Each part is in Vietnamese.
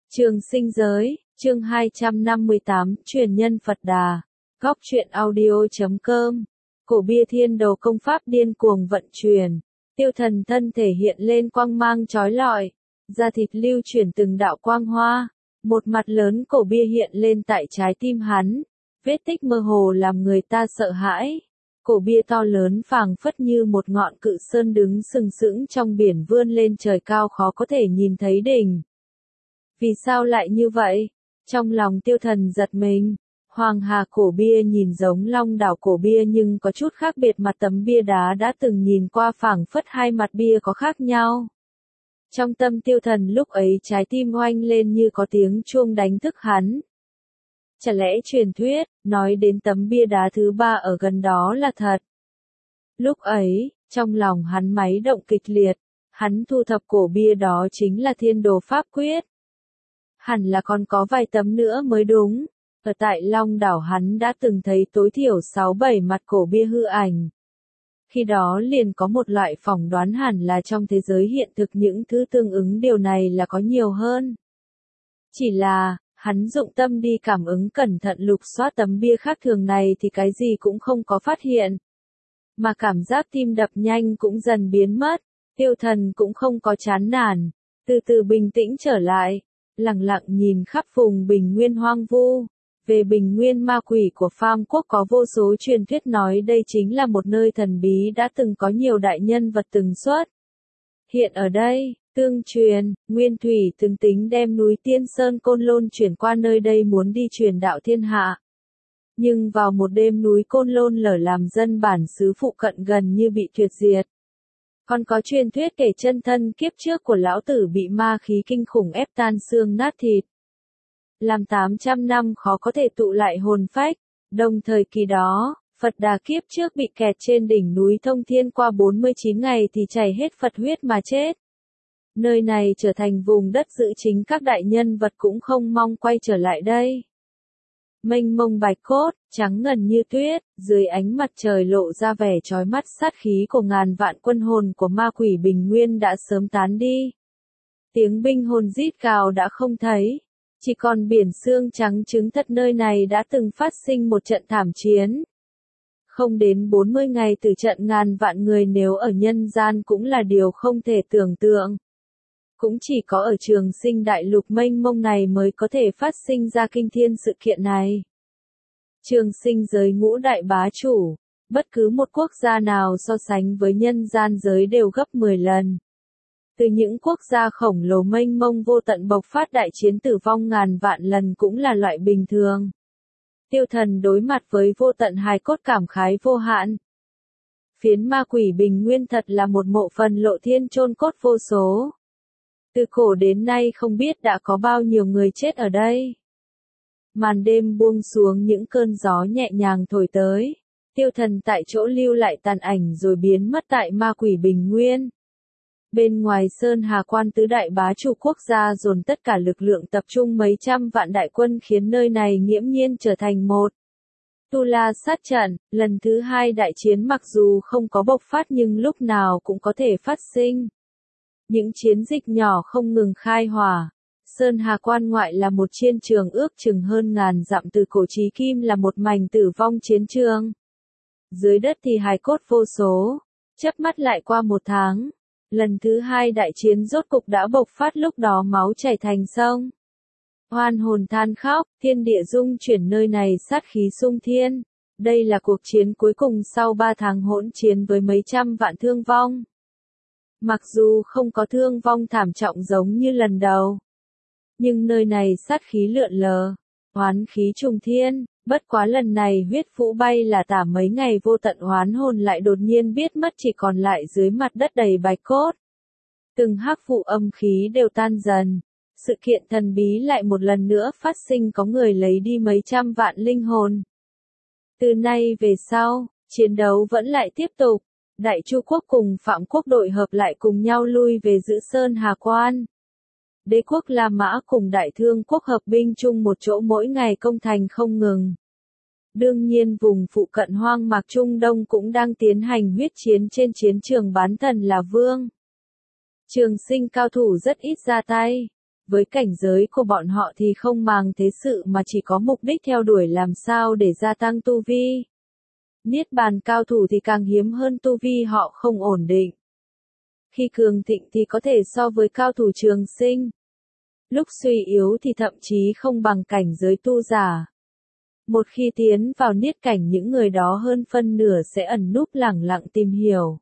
Trường sinh giới, chương 258, truyền nhân Phật Đà. Góc truyện audio.com. Cổ bia thiên đồ công pháp điên cuồng vận chuyển. Tiêu thần thân thể hiện lên quang mang chói lọi. Da thịt lưu chuyển từng đạo quang hoa. Một mặt lớn cổ bia hiện lên tại trái tim hắn. Vết tích mơ hồ làm người ta sợ hãi. Cổ bia to lớn phảng phất như một ngọn cự sơn đứng sừng sững trong biển vươn lên trời cao khó có thể nhìn thấy đỉnh. Vì sao lại như vậy? Trong lòng tiêu thần giật mình. Hoàng hà cổ bia nhìn giống long đảo cổ bia nhưng có chút khác biệt, mặt tấm bia đá đã từng nhìn qua phảng phất hai mặt bia có khác nhau. Trong tâm tiêu thần lúc ấy trái tim oanh lên như có tiếng chuông đánh thức hắn. Chả lẽ truyền thuyết, nói đến tấm bia đá thứ ba ở gần đó là thật? Lúc ấy, trong lòng hắn máy động kịch liệt, hắn thu thập cổ bia đó chính là thiên đồ pháp quyết. Hẳn là còn có vài tấm nữa mới đúng. Ở tại Long đảo hắn đã từng thấy tối thiểu 6-7 mặt cổ bia hư ảnh. Khi đó liền có một loại phỏng đoán hẳn là trong thế giới hiện thực những thứ tương ứng điều này là có nhiều hơn. Chỉ là, hắn dụng tâm đi cảm ứng cẩn thận lục soát tấm bia khác thường này thì cái gì cũng không có phát hiện. Mà cảm giác tim đập nhanh cũng dần biến mất, tiêu thần cũng không có chán nản, từ từ bình tĩnh trở lại. Lặng lặng nhìn khắp vùng bình nguyên hoang vu. Về bình nguyên ma quỷ của Phàm quốc có vô số truyền thuyết nói đây chính là một nơi thần bí đã từng có nhiều đại nhân vật từng xuất. Hiện ở đây, tương truyền, Nguyên Thủy từng tính đem núi Tiên Sơn Côn Lôn chuyển qua nơi đây muốn đi truyền đạo thiên hạ. Nhưng vào một đêm núi Côn Lôn lở làm dân bản xứ phụ cận gần như bị tuyệt diệt. Còn có truyền thuyết kể chân thân kiếp trước của lão tử bị ma khí kinh khủng ép tan xương nát thịt. Làm 800 năm khó có thể tụ lại hồn phách. Đồng thời kỳ đó, Phật Đà kiếp trước bị kẹt trên đỉnh núi Thông Thiên qua 49 ngày thì chảy hết Phật huyết mà chết. Nơi này trở thành vùng đất dự chính các đại nhân vật cũng không mong quay trở lại đây. Mênh mông bạch cốt, trắng ngần như tuyết, dưới ánh mặt trời lộ ra vẻ chói mắt, sát khí của ngàn vạn quân hồn của ma quỷ bình nguyên đã sớm tán đi. Tiếng binh hồn rít gào đã không thấy, chỉ còn biển xương trắng chứng thật nơi này đã từng phát sinh một trận thảm chiến. Không đến 40 ngày từ trận ngàn vạn người nếu ở nhân gian cũng là điều không thể tưởng tượng. Cũng chỉ có ở trường sinh đại lục mênh mông này mới có thể phát sinh ra kinh thiên sự kiện này. Trường sinh giới ngũ đại bá chủ, bất cứ một quốc gia nào so sánh với nhân gian giới đều gấp 10 lần. Từ những quốc gia khổng lồ mênh mông vô tận bộc phát đại chiến tử vong ngàn vạn lần cũng là loại bình thường. Tiêu thần đối mặt với vô tận hài cốt cảm khái vô hạn. Phiến ma quỷ bình nguyên thật là một mộ phần lộ thiên chôn cốt vô số. Từ cổ đến nay không biết đã có bao nhiêu người chết ở đây. Màn đêm buông xuống, những cơn gió nhẹ nhàng thổi tới. Tiêu thần tại chỗ lưu lại tàn ảnh rồi biến mất tại ma quỷ bình nguyên. Bên ngoài Sơn Hà Quan tứ đại bá chủ quốc gia dồn tất cả lực lượng tập trung mấy trăm vạn đại quân khiến nơi này nghiễm nhiên trở thành một Tu La sát trận. Lần thứ hai đại chiến mặc dù không có bộc phát nhưng lúc nào cũng có thể phát sinh. Những chiến dịch nhỏ không ngừng khai hỏa. Sơn Hà Quan ngoại là một chiến trường ước chừng hơn ngàn dặm, từ cổ chí kim là một mảnh tử vong chiến trường. Dưới đất thì hài cốt vô số. Chớp mắt lại qua một tháng. Lần thứ hai đại chiến rốt cục đã bộc phát, lúc đó máu chảy thành sông. Oan hồn than khóc, thiên địa rung chuyển, nơi này sát khí sung thiên. Đây là cuộc chiến cuối cùng sau 3 tháng hỗn chiến với mấy trăm vạn thương vong. Mặc dù không có thương vong thảm trọng giống như lần đầu, nhưng nơi này sát khí lượn lờ, oán khí trùng thiên. Bất quá lần này huyết vũ bay là tả, mấy ngày vô tận oán hồn lại đột nhiên biết mất, chỉ còn lại dưới mặt đất đầy bạch cốt. Từng hắc vụ âm khí đều tan dần. Sự kiện thần bí lại một lần nữa phát sinh, có người lấy đi mấy trăm vạn linh hồn. Từ nay về sau, chiến đấu vẫn lại tiếp tục. Đại Chu quốc cùng Phạm quốc đội hợp lại cùng nhau lui về giữ Sơn Hà Quan. Đế quốc La Mã cùng Đại Thương quốc hợp binh chung một chỗ, mỗi ngày công thành không ngừng. Đương nhiên vùng phụ cận hoang mạc Trung Đông cũng đang tiến hành huyết chiến trên chiến trường bán thần là vương. Trường sinh cao thủ rất ít ra tay. Với cảnh giới của bọn họ thì không màng thế sự mà chỉ có mục đích theo đuổi làm sao để gia tăng tu vi. Niết bàn cao thủ thì càng hiếm hơn, tu vi họ không ổn định. Khi cường thịnh thì có thể so với cao thủ trường sinh. Lúc suy yếu thì thậm chí không bằng cảnh giới tu giả. Một khi tiến vào niết cảnh, những người đó hơn phân nửa sẽ ẩn núp lẳng lặng tìm hiểu.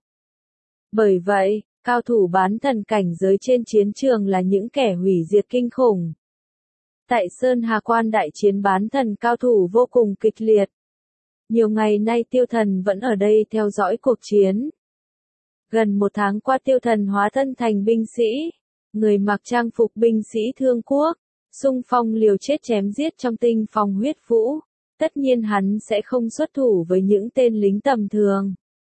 Bởi vậy, cao thủ bán thần cảnh giới trên chiến trường là những kẻ hủy diệt kinh khủng. Tại Sơn Hà Quan, đại chiến bán thần cao thủ vô cùng kịch liệt. Nhiều ngày nay Tiêu Thần vẫn ở đây theo dõi cuộc chiến. Gần một tháng qua Tiêu Thần hóa thân thành binh sĩ, người mặc trang phục binh sĩ thương quốc, xung phong liều chết chém giết trong tinh phong huyết vũ. Tất nhiên hắn sẽ không xuất thủ với những tên lính tầm thường.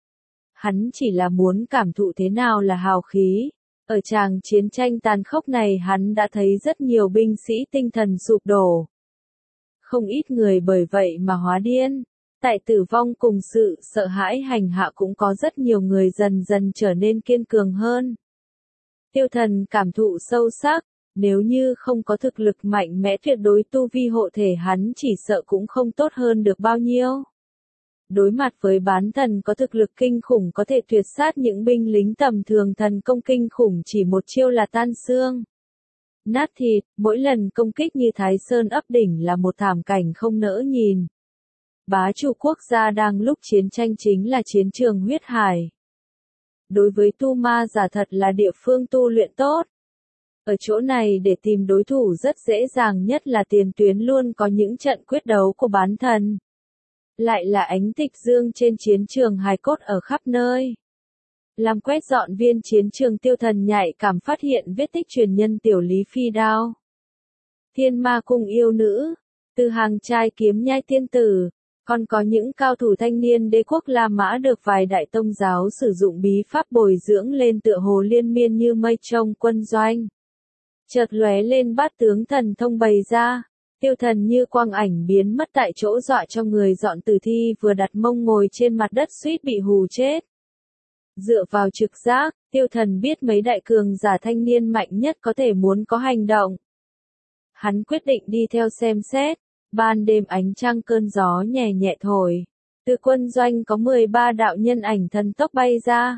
Hắn chỉ là muốn cảm thụ thế nào là hào khí. Ở tràng chiến tranh tàn khốc này hắn đã thấy rất nhiều binh sĩ tinh thần sụp đổ. Không ít người bởi vậy mà hóa điên. Tại tử vong cùng sự sợ hãi hành hạ cũng có rất nhiều người dần dần trở nên kiên cường hơn. Tiêu Thần cảm thụ sâu sắc, nếu như không có thực lực mạnh mẽ tuyệt đối tu vi hộ thể hắn chỉ sợ cũng không tốt hơn được bao nhiêu. Đối mặt với bán thần có thực lực kinh khủng có thể tuyệt sát những binh lính tầm thường, thần công kinh khủng chỉ một chiêu là tan xương, nát thịt, mỗi lần công kích như Thái Sơn ấp đỉnh là một thảm cảnh không nỡ nhìn. Bá chủ quốc gia đang lúc chiến tranh chính là chiến trường huyết hải. Đối với tu ma giả thật là địa phương tu luyện tốt. Ở chỗ này để tìm đối thủ rất dễ dàng, nhất là tiền tuyến luôn có những trận quyết đấu của bán thần. Lại là ánh tịch dương trên chiến trường, hài cốt ở khắp nơi. Làm quét dọn viên chiến trường, Tiêu Thần nhạy cảm phát hiện vết tích truyền nhân Tiểu Lý Phi Đao. Thiên Ma Cung yêu nữ, từ hàng trai kiếm nhai tiên tử, còn có những cao thủ thanh niên đế quốc La Mã được vài đại tông giáo sử dụng bí pháp bồi dưỡng lên, tựa hồ liên miên như mây trong quân doanh. Chợt lóe lên bát tướng thần thông bày ra, Tiêu Thần như quang ảnh biến mất tại chỗ, dọa cho người dọn tử thi vừa đặt mông ngồi trên mặt đất suýt bị hù chết. Dựa vào trực giác, Tiêu Thần biết mấy đại cường giả thanh niên mạnh nhất có thể muốn có hành động. Hắn quyết định đi theo xem xét. Ban đêm ánh trăng, cơn gió nhẹ nhẹ thổi. Từ quân doanh có 13 đạo nhân ảnh thần tốc bay ra.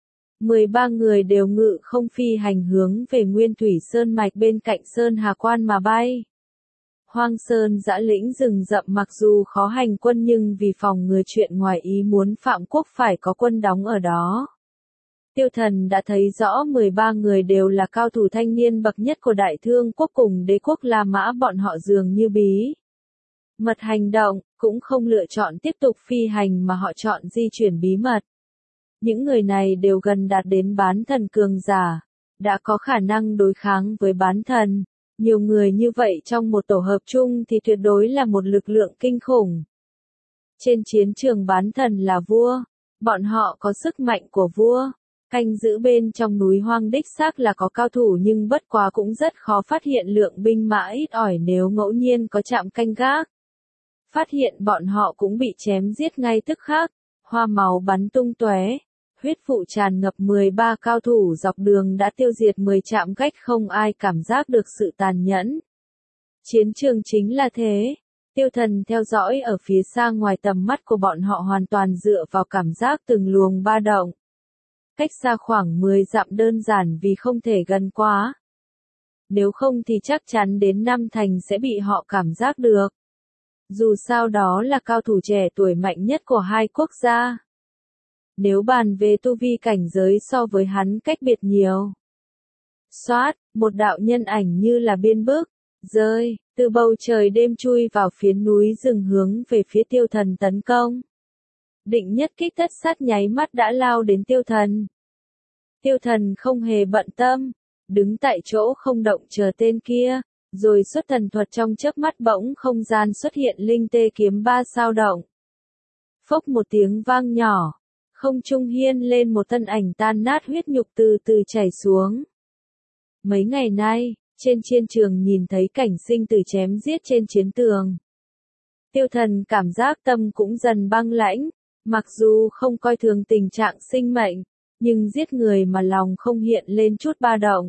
13 người đều ngự không phi hành hướng về Nguyên Thủy Sơn mạch bên cạnh Sơn Hà Quan mà bay. Hoang Sơn dã lĩnh rừng rậm mặc dù khó hành quân nhưng vì phòng ngừa chuyện ngoài ý muốn Phạm Quốc phải có quân đóng ở đó. Tiêu Thần đã thấy rõ 13 người đều là cao thủ thanh niên bậc nhất của Đại Thương quốc cùng đế quốc La Mã, bọn họ dường như bí mật hành động, cũng không lựa chọn tiếp tục phi hành mà họ chọn di chuyển bí mật. Những người này đều gần đạt đến bán thần cường giả, đã có khả năng đối kháng với bán thần. Nhiều người như vậy trong một tổ hợp chung thì tuyệt đối là một lực lượng kinh khủng. Trên chiến trường bán thần là vua, bọn họ có sức mạnh của vua. Canh giữ bên trong núi hoang đích xác là có cao thủ, nhưng bất quá cũng rất khó phát hiện lượng binh mã ít ỏi nếu ngẫu nhiên có trạm canh gác. Phát hiện bọn họ cũng bị chém giết ngay tức khắc, hoa máu bắn tung tóe, huyết vụ tràn ngập. 13 cao thủ dọc đường đã tiêu diệt 10 trạm gác, không ai cảm giác được sự tàn nhẫn. Chiến trường chính là thế. Tiêu Thần theo dõi ở phía xa, ngoài tầm mắt của bọn họ, hoàn toàn dựa vào cảm giác từng luồng ba động. Cách xa khoảng 10 dặm đơn giản vì không thể gần quá. Nếu không thì chắc chắn đến 5 thành sẽ bị họ cảm giác được. Dù sao đó là cao thủ trẻ tuổi mạnh nhất của hai quốc gia. Nếu bàn về tu vi cảnh giới so với hắn cách biệt nhiều. Xoát, một đạo nhân ảnh như là biên bước, rơi, từ bầu trời đêm chui vào phiến núi rừng hướng về phía Tiêu Thần tấn công. Định nhất kích tất sát nháy mắt đã lao đến Tiêu Thần. Tiêu Thần không hề bận tâm, đứng tại chỗ không động chờ tên kia, rồi xuất thần thuật, trong chớp mắt bỗng không gian xuất hiện linh tê kiếm 3 sao động. Phốc một tiếng vang nhỏ, không trung hiên lên một thân ảnh tan nát, huyết nhục từ từ chảy xuống. Mấy ngày nay, trên chiến trường nhìn thấy cảnh sinh tử chém giết trên chiến tường. Tiêu Thần cảm giác tâm cũng dần băng lãnh, mặc dù không coi thường tình trạng sinh mệnh, nhưng giết người mà lòng không hiện lên chút ba động,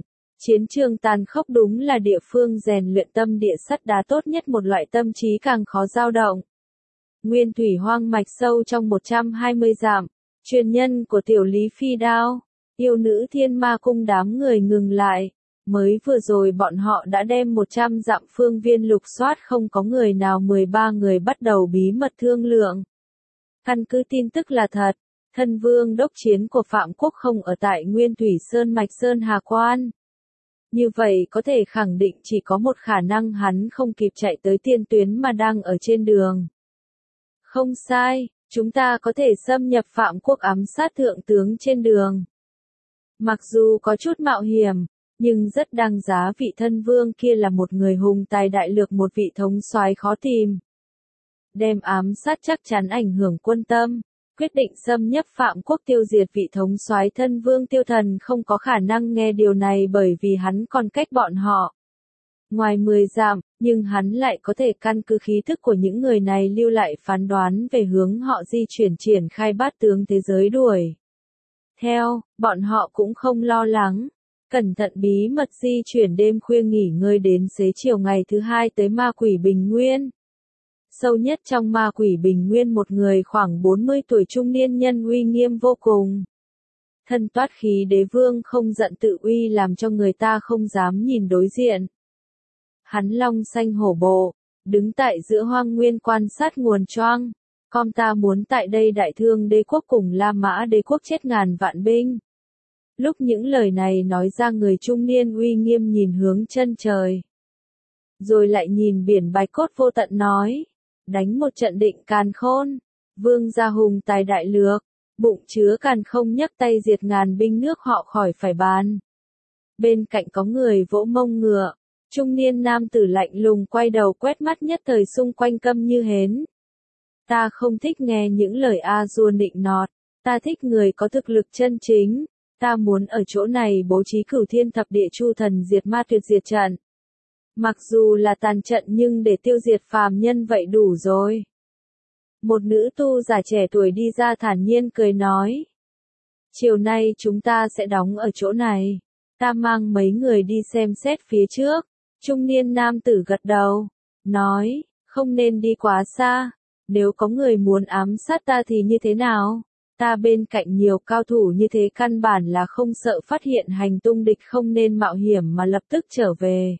Chiến trường tàn khốc đúng là địa phương rèn luyện tâm địa sắt đá tốt nhất, một loại tâm trí càng khó dao động. Nguyên thủy hoang mạch sâu trong 120 dặm, truyền nhân của tiểu Lý Phi Đao, yêu nữ Thiên Ma Cung. Đám người ngừng lại, mới vừa rồi bọn họ đã đem 100 dặm phương viên lục soát không có người nào. 13 người bắt đầu bí mật thương lượng. Căn cứ tin tức là thật, thân vương đốc chiến của Phạm Quốc không ở tại Nguyên Thủy Sơn mạch Sơn Hà Quan. Như vậy có thể khẳng định chỉ có một khả năng, hắn không kịp chạy tới tiên tuyến mà đang ở trên đường. Không sai, chúng ta có thể xâm nhập Phạm Quốc ám sát thượng tướng trên đường. Mặc dù có chút mạo hiểm, nhưng rất đáng giá. Vị thân vương kia là một người hùng tài đại lược, một vị thống soái khó tìm. Đem ám sát chắc chắn ảnh hưởng quân tâm, quyết định xâm nhập Phạm Quốc tiêu diệt vị thống soái thân vương. Tiêu Thần không có khả năng nghe điều này bởi vì hắn còn cách bọn họ ngoài 10 dặm, nhưng hắn lại có thể căn cứ khí thức của những người này lưu lại phán đoán về hướng họ di chuyển, triển khai bát tướng thế giới đuổi theo. Bọn họ cũng không lo lắng, cẩn thận bí mật di chuyển, đêm khuya nghỉ ngơi, đến xế chiều ngày thứ hai tới Ma Quỷ Bình Nguyên. Sâu nhất trong Ma Quỷ Bình Nguyên, một người khoảng 40 tuổi trung niên nhân uy nghiêm vô cùng. Thân toát khí đế vương không giận tự uy làm cho người ta không dám nhìn đối diện. Hắn long xanh hổ bộ, đứng tại giữa hoang nguyên quan sát nguồn choang. Con ta muốn tại đây đại thương đế quốc cùng La Mã đế quốc chết ngàn vạn binh. Lúc những lời này nói ra, người trung niên uy nghiêm nhìn hướng chân trời, rồi lại nhìn biển bạch cốt vô tận, nói: đánh một trận định càn khôn. Vương gia hùng tài đại lược, bụng chứa càn không, nhấc tay diệt ngàn binh nước họ khỏi phải bàn. Bên cạnh có người vỗ mông ngựa, trung niên nam tử lạnh lùng quay đầu quét mắt, nhất thời xung quanh câm như hến. Ta không thích nghe những lời a dua nịnh nọt, ta thích người có thực lực chân chính. Ta muốn ở chỗ này bố trí Cửu Thiên Thập Địa Chu Thần Diệt Ma Tuyệt Diệt trận. Mặc dù là tàn trận nhưng để tiêu diệt phàm nhân vậy đủ rồi. Một nữ tu giả trẻ tuổi đi ra thản nhiên cười nói: chiều nay chúng ta sẽ đóng ở chỗ này. Ta mang mấy người đi xem xét phía trước. Trung niên nam tử gật đầu, nói: không nên đi quá xa. Nếu có người muốn ám sát ta thì như thế nào? Ta bên cạnh nhiều cao thủ như thế, căn bản là không sợ phát hiện hành tung địch, không nên mạo hiểm mà lập tức trở về.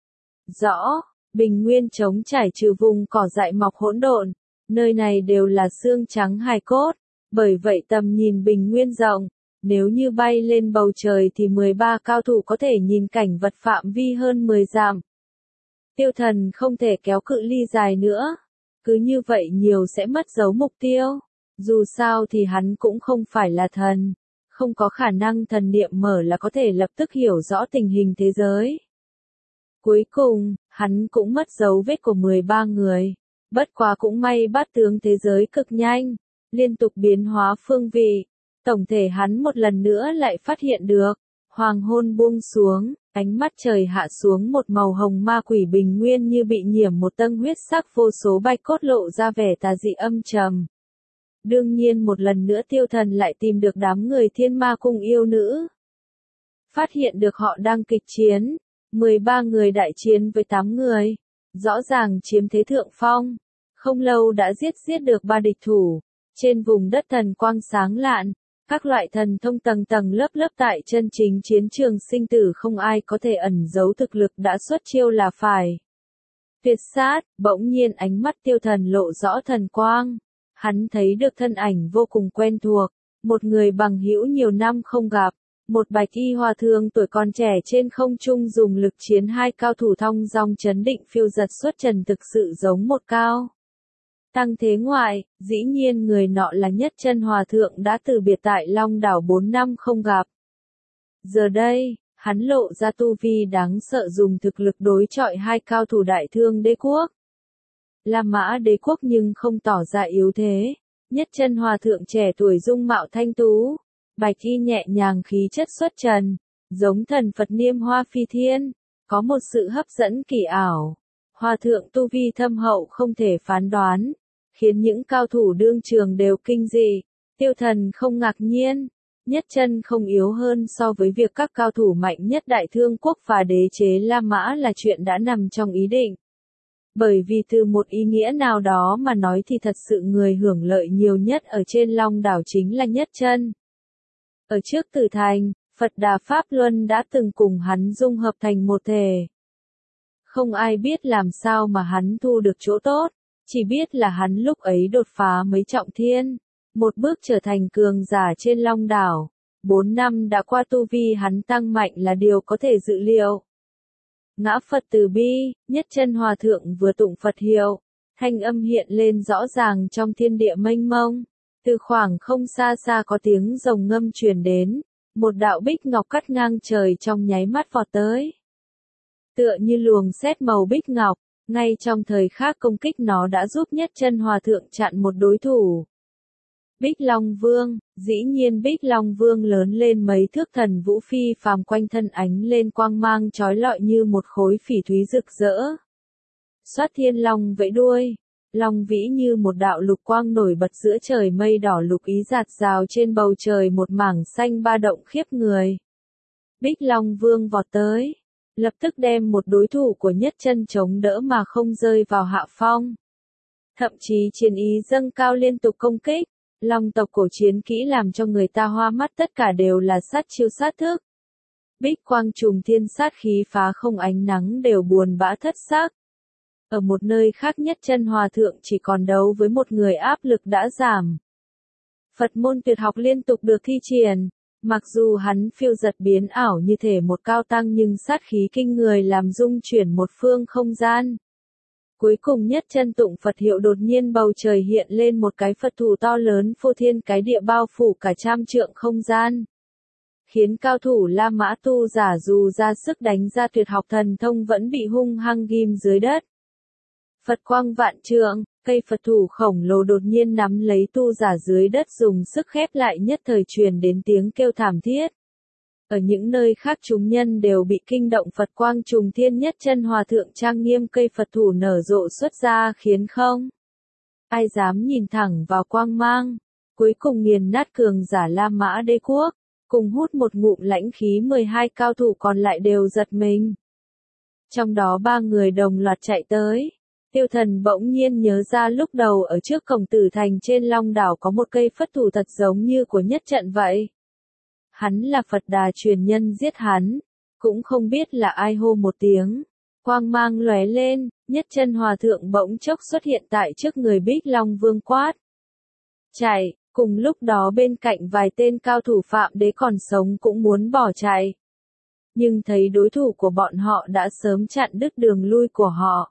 Rõ, Bình Nguyên trống trải trừ vùng cỏ dại mọc hỗn độn, nơi này đều là xương trắng hài cốt, bởi vậy tầm nhìn Bình Nguyên rộng, nếu như bay lên bầu trời thì 13 cao thủ có thể nhìn cảnh vật phạm vi hơn 10 dặm. Tiêu Thần không thể kéo cự ly dài nữa, cứ như vậy nhiều sẽ mất dấu mục tiêu. Dù sao thì hắn cũng không phải là thần, không có khả năng thần niệm mở là có thể lập tức hiểu rõ tình hình thế giới. Cuối cùng, hắn cũng mất dấu vết của 13 người. Bất quá cũng may bát tướng thế giới cực nhanh, liên tục biến hóa phương vị. Tổng thể hắn một lần nữa lại phát hiện được. Hoàng hôn buông xuống, ánh mắt trời hạ xuống, một màu hồng Ma Quỷ Bình Nguyên như bị nhiễm một tầng huyết sắc, vô số bạch cốt lộ ra vẻ tà dị âm trầm. Đương nhiên một lần nữa Tiêu Thần lại tìm được đám người Thiên Ma Cung yêu nữ. Phát hiện được họ đang kịch chiến, 13 người đại chiến với 8 người, rõ ràng chiếm thế thượng phong. Không lâu đã giết được 3 địch thủ. Trên vùng đất thần quang sáng lạn, các loại thần thông tầng tầng lớp lớp, tại chân chính chiến trường sinh tử không ai có thể ẩn giấu thực lực, đã xuất chiêu là phải tuyệt sát. Bỗng nhiên ánh mắt Tiêu Thần lộ rõ thần quang. Hắn thấy được thân ảnh vô cùng quen thuộc, một người bằng hữu nhiều năm không gặp, một bạch y hòa thượng tuổi còn trẻ trên không trung dùng lực chiến hai cao thủ thong dong chấn định phiêu giật xuất trần, thực sự giống một cao tăng thế ngoại. Dĩ nhiên người nọ là Nhất Chân Hòa Thượng đã từ biệt tại Long Đảo 4 năm không gặp. Giờ đây, hắn lộ ra tu vi đáng sợ, dùng thực lực đối chọi hai cao thủ Đại Thương Đế Quốc, La Mã Đế Quốc, nhưng không tỏ ra yếu thế. Nhất Chân Hòa Thượng trẻ tuổi dung mạo thanh tú, bạch y nhẹ nhàng, khí chất xuất trần, giống thần Phật niêm hoa phi thiên, có một sự hấp dẫn kỳ ảo. Hòa thượng tu vi thâm hậu không thể phán đoán, khiến những cao thủ đương trường đều kinh dị. Tiêu Thần không ngạc nhiên, Nhất Chân không yếu hơn so với việc các cao thủ mạnh nhất Đại Thương quốc và đế chế La Mã là chuyện đã nằm trong ý định. Bởi vì từ một ý nghĩa nào đó mà nói thì thật sự người hưởng lợi nhiều nhất ở trên Long đảo chính là Nhất Chân. Ở trước Tử Thành, Phật Đà Pháp Luân đã từng cùng hắn dung hợp thành một thể. Không ai biết làm sao mà hắn thu được chỗ tốt, chỉ biết là hắn lúc ấy đột phá mấy trọng thiên, một bước trở thành cường giả trên Long đảo. 4 năm đã qua, tu vi hắn tăng mạnh là điều có thể dự liệu. Ngã Phật từ bi, Nhất Chân Hòa thượng vừa tụng Phật hiệu, thanh âm hiện lên rõ ràng trong thiên địa mênh mông. Từ khoảng không xa xa có tiếng rồng ngâm truyền đến, một đạo bích ngọc cắt ngang trời trong nháy mắt vọt tới. Tựa như luồng sét màu bích ngọc, ngay trong thời khắc công kích nó đã giúp Nhất Chân Hòa thượng chặn một đối thủ. Bích Long Vương, dĩ nhiên Bích Long Vương lớn lên mấy thước, thần vũ phi phàm, quanh thân ánh lên quang mang chói lọi như một khối phỉ thúy rực rỡ. Xoát thiên long vẫy đuôi, long vĩ như một đạo lục quang nổi bật giữa trời mây đỏ, lục ý rạt rào trên bầu trời, một mảng xanh ba động khiếp người. Bích Long Vương vọt tới, lập tức đem một đối thủ của Nhất Chân chống đỡ mà không rơi vào hạ phong. Thậm chí chiến ý dâng cao, liên tục công kích. Long tộc cổ chiến kỹ làm cho người ta hoa mắt, tất cả đều là sát chiêu sát thức. Bích quang trùng thiên, sát khí phá không, ánh nắng đều buồn bã thất sắc. Ở một nơi khác, Nhất Chân Hòa thượng chỉ còn đấu với một người, áp lực đã giảm. Phật môn tuyệt học liên tục được thi triển, mặc dù hắn phiêu giật biến ảo như thể một cao tăng, nhưng sát khí kinh người làm rung chuyển một phương không gian. Cuối cùng Nhất Chân tụng Phật hiệu, đột nhiên bầu trời hiện lên một cái Phật thủ to lớn phô thiên cái địa, bao phủ cả trăm trượng không gian. Khiến cao thủ La Mã tu giả dù ra sức đánh ra tuyệt học thần thông vẫn bị hung hăng ghim dưới đất. Phật quang vạn trượng, cây Phật thủ khổng lồ đột nhiên nắm lấy tu giả dưới đất, dùng sức khép lại, nhất thời truyền đến tiếng kêu thảm thiết. Ở những nơi khác chúng nhân đều bị kinh động, Phật quang trùng thiên, Nhất Chân Hòa thượng trang nghiêm, cây Phật thủ nở rộ xuất ra khiến không ai dám nhìn thẳng vào quang mang, cuối cùng nghiền nát cường giả La Mã đế quốc, cùng hút một ngụm lãnh khí. 12 cao thủ còn lại đều giật mình. Trong đó 3 người đồng loạt chạy tới. Tiêu Thần bỗng nhiên nhớ ra lúc đầu ở trước cổng Tử Thành trên Long đảo có một cây Phật thủ thật giống như của Nhất Trận vậy. Hắn là Phật Đà truyền nhân giết hắn, cũng không biết là ai hô một tiếng. Quang mang lóe lên, Nhất Chân Hòa thượng bỗng chốc xuất hiện tại trước người Bích Long Vương, quát. Chạy, cùng lúc đó bên cạnh vài tên cao thủ Phạm đế còn sống cũng muốn bỏ chạy. Nhưng thấy đối thủ của bọn họ đã sớm chặn đứt đường lui của họ.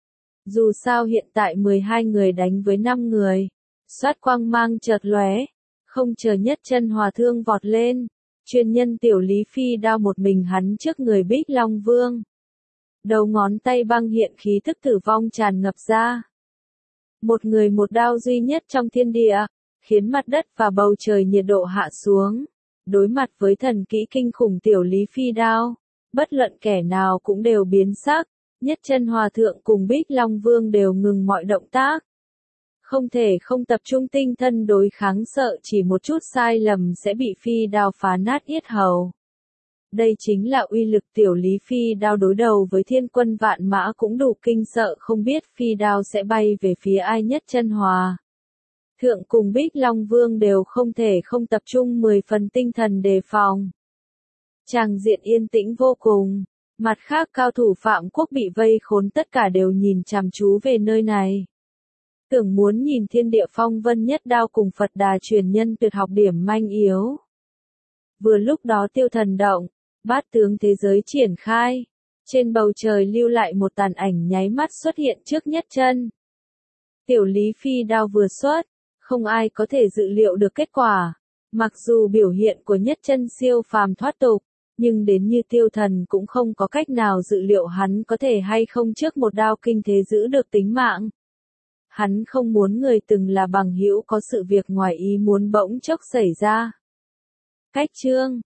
Dù sao hiện tại 12 người đánh với 5 người. Xoát quang mang chợt lóe, không chờ Nhất Chân Hòa thượng vọt lên, truyền nhân Tiểu Lý Phi đao một mình hắn trước người Bích Long Vương. Đầu ngón tay băng hiện, khí tức tử vong tràn ngập ra. Một người một đao duy nhất trong thiên địa, khiến mặt đất và bầu trời nhiệt độ hạ xuống. Đối mặt với thần kỹ kinh khủng Tiểu Lý Phi đao, bất luận kẻ nào cũng đều biến sắc. Nhất Chân Hòa thượng cùng Bích Long Vương đều ngừng mọi động tác. Không thể không tập trung tinh thần đối kháng, sợ chỉ một chút sai lầm sẽ bị phi đao phá nát yết hầu. Đây chính là uy lực Tiểu Lý Phi đao, đối đầu với thiên quân vạn mã cũng đủ kinh sợ, không biết phi đao sẽ bay về phía ai. Nhất Chân Hòa thượng cùng Bích Long Vương đều không thể không tập trung 10 phần tinh thần đề phòng. Tràng diện yên tĩnh vô cùng. Mặt khác cao thủ Phạm quốc bị vây khốn, tất cả đều nhìn chằm chú về nơi này. Tưởng muốn nhìn thiên địa phong vân nhất đao cùng Phật Đà truyền nhân tuyệt học điểm manh yếu. Vừa lúc đó Tiêu Thần động, bát tướng thế giới triển khai. Trên bầu trời lưu lại một tàn ảnh nháy mắt xuất hiện trước Nhất Chân. Tiểu Lý Phi đao vừa xuất, không ai có thể dự liệu được kết quả. Mặc dù biểu hiện của Nhất Chân siêu phàm thoát tục, nhưng đến như Tiêu Thần cũng không có cách nào dự liệu hắn có thể hay không trước một đao kinh thế giữ được tính mạng. Hắn không muốn người từng là bằng hữu có sự việc ngoài ý muốn bỗng chốc xảy ra. Cách chương